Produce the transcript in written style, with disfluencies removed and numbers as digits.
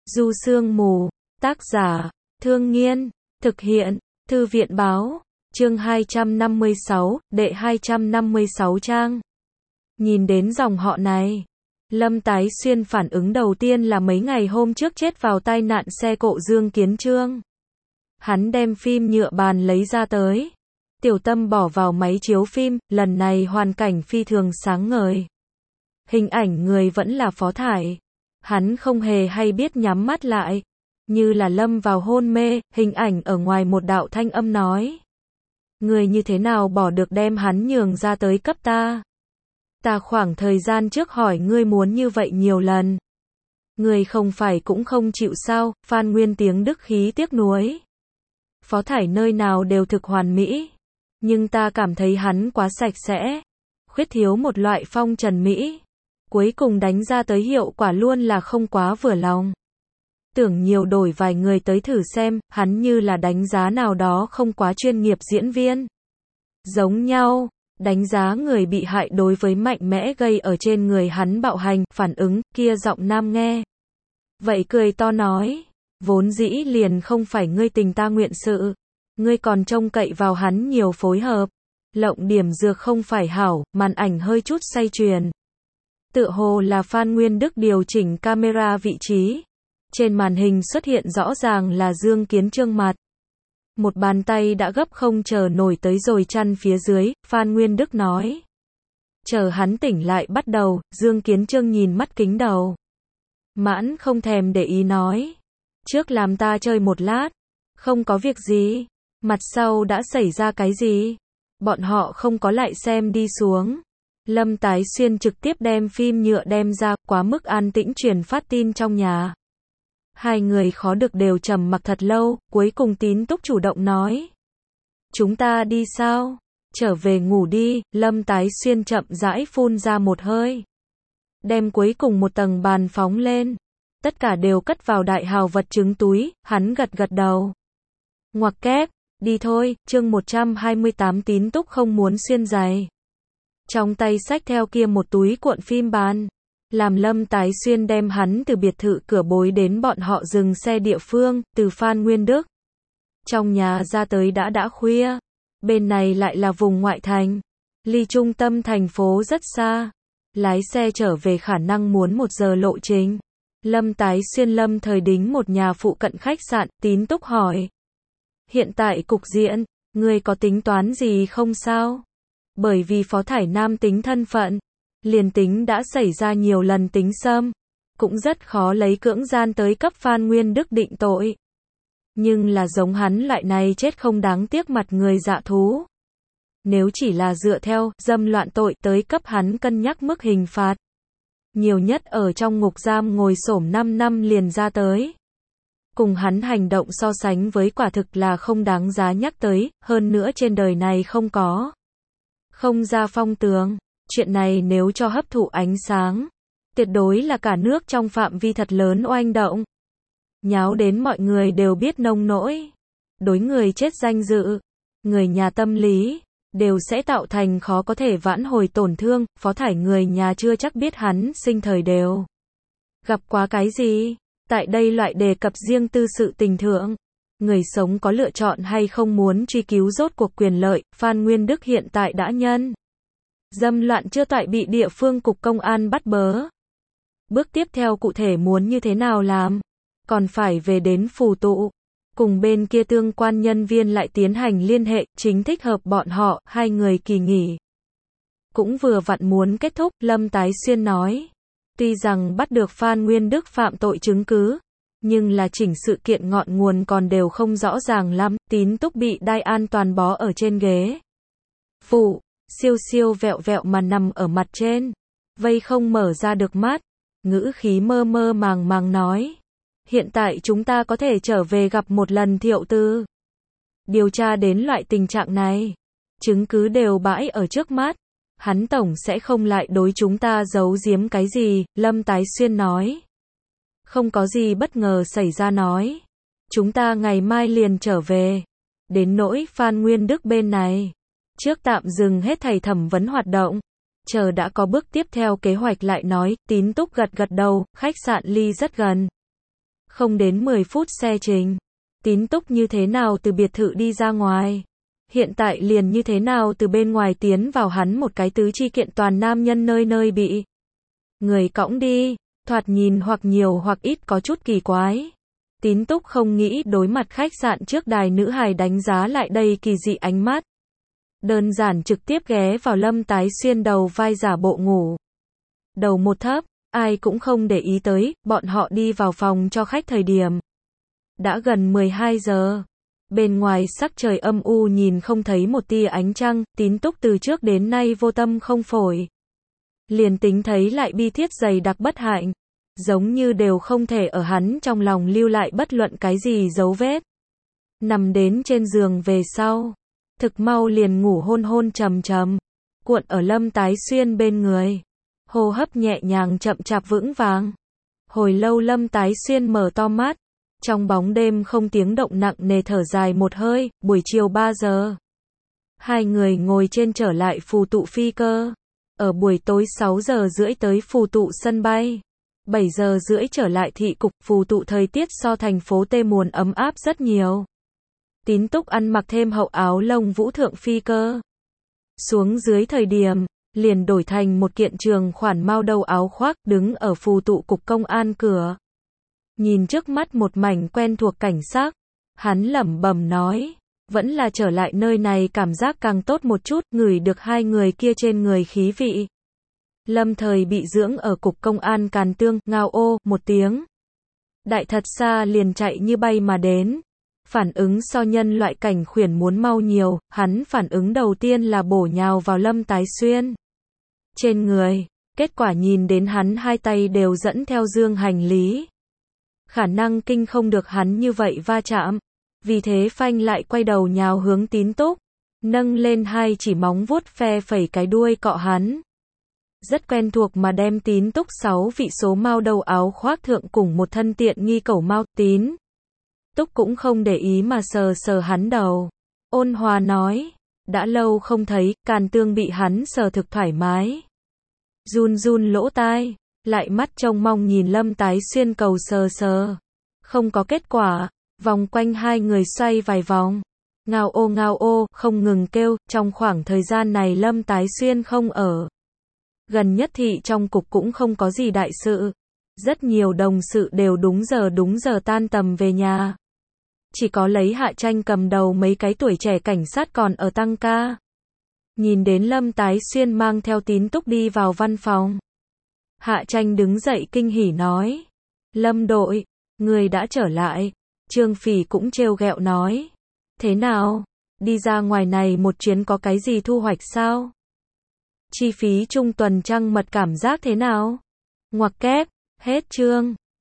Du Sương Mù, tác giả, Thương Nghiên, thực hiện, Thư viện báo, chương 256, đệ 256 trang. Nhìn đến dòng họ này, Lâm Tái Xuyên phản ứng đầu tiên là mấy ngày hôm trước chết vào tai nạn xe cộ Dương Kiến Chương. Hắn đem phim nhựa bàn lấy ra tới. Tiểu Tâm bỏ vào máy chiếu phim, lần này hoàn cảnh phi thường sáng ngời. Hình ảnh người vẫn là Phó Thải. Hắn không hề hay biết nhắm mắt lại, như là lâm vào hôn mê, hình ảnh ở ngoài một đạo thanh âm nói. Người như thế nào bỏ được đem hắn nhường ra tới cấp ta? Ta khoảng thời gian trước hỏi ngươi muốn như vậy nhiều lần. Ngươi không phải cũng không chịu sao? Phan Nguyên tiếng đức khí tiếc nuối. Phó Thải nơi nào đều thực hoàn mỹ, nhưng ta cảm thấy hắn quá sạch sẽ, khuyết thiếu một loại phong trần mỹ. Cuối cùng đánh ra tới hiệu quả luôn là không quá vừa lòng. Tưởng nhiều đổi vài người tới thử xem, hắn như là đánh giá nào đó không quá chuyên nghiệp diễn viên. Giống nhau, đánh giá người bị hại đối với mạnh mẽ gây ở trên người hắn bạo hành, phản ứng, kia giọng nam nghe. Vậy cười to nói, vốn dĩ liền không phải ngươi tình ta nguyện sự. Ngươi còn trông cậy vào hắn nhiều phối hợp. Lộng điểm dược không phải hảo, màn ảnh hơi chút xoay truyền. Tựa hồ là Phan Nguyên Đức điều chỉnh camera vị trí. Trên màn hình xuất hiện rõ ràng là Dương Kiến Chương mặt. Một bàn tay đã gấp không chờ nổi tới rồi chăn phía dưới, Phan Nguyên Đức nói. Chờ hắn tỉnh lại bắt đầu, Dương Kiến Chương nhìn mắt kính đầu. Mãn không thèm để ý nói. Trước làm ta chơi một lát. Không có việc gì. Mặt sau đã xảy ra cái gì? Bọn họ không có lại xem đi xuống. Lâm Tái Xuyên trực tiếp đem phim nhựa đem ra, quá mức an tĩnh truyền phát tin trong nhà. Hai người khó được đều trầm mặc thật lâu, cuối cùng Tín Túc chủ động nói. Chúng ta đi sao? Trở về ngủ đi, Lâm Tái Xuyên chậm rãi phun ra một hơi. Đem cuối cùng một tầng bàn phóng lên. Tất cả đều cất vào đại hào vật chứng túi, hắn gật gật đầu. Ngoặc kép, đi thôi, chương 128 Tín Túc không muốn xuyên giày. Trong tay xách theo kia một túi cuộn phim bàn. Làm Lâm Tái Xuyên đem hắn từ biệt thự cửa bối đến bọn họ dừng xe địa phương, từ Phan Nguyên Đức. Trong nhà ra tới đã khuya. Bên này lại là vùng ngoại thành. Ly trung tâm thành phố rất xa. Lái xe trở về khả năng muốn 1 giờ lộ trình. Lâm Tái Xuyên lâm thời đính một nhà phụ cận khách sạn, Tín Túc hỏi. Hiện tại cục diện, ngươi có tính toán gì không sao? Bởi vì Phó Thải nam tính thân phận, liền tính đã xảy ra nhiều lần tính xâm, cũng rất khó lấy cưỡng gian tới cấp Phan Nguyên Đức định tội. Nhưng là giống hắn loại này chết không đáng tiếc mặt người dạ thú. Nếu chỉ là dựa theo dâm loạn tội tới cấp hắn cân nhắc mức hình phạt, nhiều nhất ở trong ngục giam ngồi xổm 5 năm liền ra tới. Cùng hắn hành động so sánh với quả thực là không đáng giá nhắc tới, hơn nữa trên đời này không có. Không ra phong tường, chuyện này nếu cho hấp thụ ánh sáng, tuyệt đối là cả nước trong phạm vi thật lớn oanh động. Nháo đến mọi người đều biết nông nỗi. Đối người chết danh dự, người nhà tâm lý, đều sẽ tạo thành khó có thể vãn hồi tổn thương. Phó Thải người nhà chưa chắc biết hắn sinh thời đều gặp quá cái gì. Tại đây loại đề cập riêng tư sự tình thượng, người sống có lựa chọn hay không muốn truy cứu rốt cuộc quyền lợi. Phan Nguyên Đức hiện tại đã nhân dâm loạn chưa toại bị địa phương cục công an bắt bớ. Bước tiếp theo cụ thể muốn như thế nào làm? Còn phải về đến phù tụ. Cùng bên kia tương quan nhân viên lại tiến hành liên hệ, chính thích hợp bọn họ, hai người kỳ nghỉ. Cũng vừa vặn muốn kết thúc, Lâm Tái Xuyên nói. Tuy rằng bắt được Phan Nguyên Đức phạm tội chứng cứ, nhưng là chỉnh sự kiện ngọn nguồn còn đều không rõ ràng lắm. Tín Túc bị đai an toàn bó ở trên ghế phụ, siêu siêu vẹo vẹo mà nằm ở mặt trên, vây không mở ra được mắt, ngữ khí mơ mơ màng màng nói. Hiện tại chúng ta có thể trở về gặp một lần Thiệu Tư. Điều tra đến loại tình trạng này, chứng cứ đều bãi ở trước mắt. Hắn tổng sẽ không lại đối chúng ta giấu giếm cái gì, Lâm Tái Xuyên nói. Không có gì bất ngờ xảy ra nói. Chúng ta ngày mai liền trở về. Đến nỗi Phan Nguyên Đức bên này, trước tạm dừng hết thảy thẩm vấn hoạt động. Chờ đã có bước tiếp theo kế hoạch lại nói. Tín Túc gật gật đầu, khách sạn ly rất gần. Không đến 10 phút xe trình. Tín Túc như thế nào từ biệt thự đi ra ngoài. Hiện tại liền như thế nào từ bên ngoài tiến vào hắn một cái tứ chi kiện toàn nam nhân nơi nơi bị người cõng đi. Thoạt nhìn hoặc nhiều hoặc ít có chút kỳ quái. Tín Túc không nghĩ đối mặt khách sạn trước đài nữ hài đánh giá lại đây kỳ dị ánh mắt. Đơn giản trực tiếp ghé vào Lâm Tái Xuyên đầu vai giả bộ ngủ. Đầu một thấp, ai cũng không để ý tới, bọn họ đi vào phòng cho khách thời điểm. Đã gần 12 giờ. Bên ngoài sắc trời âm u nhìn không thấy một tia ánh trăng, Tín Túc từ trước đến nay vô tâm không phổi. Liền tính thấy lại bi thiết dày đặc bất hạnh. Giống như đều không thể ở hắn trong lòng lưu lại bất luận cái gì dấu vết. Nằm đến trên giường về sau. Thực mau liền ngủ hôn hôn trầm trầm. Cuộn ở Lâm Tái Xuyên bên người. Hô hấp nhẹ nhàng chậm chạp vững vàng. Hồi lâu Lâm Tái Xuyên mở to mắt. Trong bóng đêm không tiếng động nặng nề thở dài một hơi, buổi chiều 3 giờ. Hai người ngồi trên trở lại phù tụ phi cơ. Ở buổi tối 6 giờ rưỡi tới phù tụ sân bay. 7 giờ rưỡi trở lại thị cục, phù tụ thời tiết so thành phố Tê Muồn ấm áp rất nhiều. Tín Túc ăn mặc thêm hậu áo lông vũ thượng phi cơ. Xuống dưới thời điểm, liền đổi thành một kiện trường khoản mao đầu áo khoác đứng ở phù tụ cục công an cửa. Nhìn trước mắt một mảnh quen thuộc cảnh sắc, hắn lẩm bẩm nói, vẫn là trở lại nơi này cảm giác càng tốt một chút, ngửi được hai người kia trên người khí vị. Lâm Thời bị dưỡng ở cục công an Càn Tương, ngao ô, một tiếng. Đại thật xa liền chạy như bay mà đến. Phản ứng so nhân loại cảnh khuyển muốn mau nhiều, hắn phản ứng đầu tiên là bổ nhào vào Lâm Tái Xuyên. Trên người, kết quả nhìn đến hắn hai tay đều dẫn theo dương hành lý. Khả năng kinh không được hắn như vậy va chạm. Vì thế phanh lại quay đầu nhào hướng Tín Túc. Nâng lên hai chỉ móng vuốt phe phẩy cái đuôi cọ hắn. Rất quen thuộc mà đem Tín Túc 6 vị số mao đầu áo khoác thượng cùng một thân tiện nghi cẩu mao. Tín Túc cũng không để ý mà sờ sờ hắn đầu. Ôn hòa nói, đã lâu không thấy, Càn Tương bị hắn sờ thực thoải mái. Run run lỗ tai, lại mắt trông mong nhìn Lâm Tái Xuyên cầu sờ sờ. Không có kết quả, vòng quanh hai người xoay vài vòng. Ngao ô, không ngừng kêu, trong khoảng thời gian này Lâm Tái Xuyên không ở. Gần nhất thị trong cục cũng không có gì đại sự. Rất nhiều đồng sự đều đúng giờ tan tầm về nhà. Chỉ có lấy Hạ Tranh cầm đầu mấy cái tuổi trẻ cảnh sát còn ở tăng ca. Nhìn đến Lâm Tái Xuyên mang theo Tín Túc đi vào văn phòng. Hạ Tranh đứng dậy kinh hỉ nói. Lâm đội, người đã trở lại. Trương Phỉ cũng trêu ghẹo nói. Thế nào? Đi ra ngoài này một chuyến có cái gì thu hoạch sao? Chi phí trung tuần trăng mật cảm giác thế nào? Ngoặc kép, hết chương.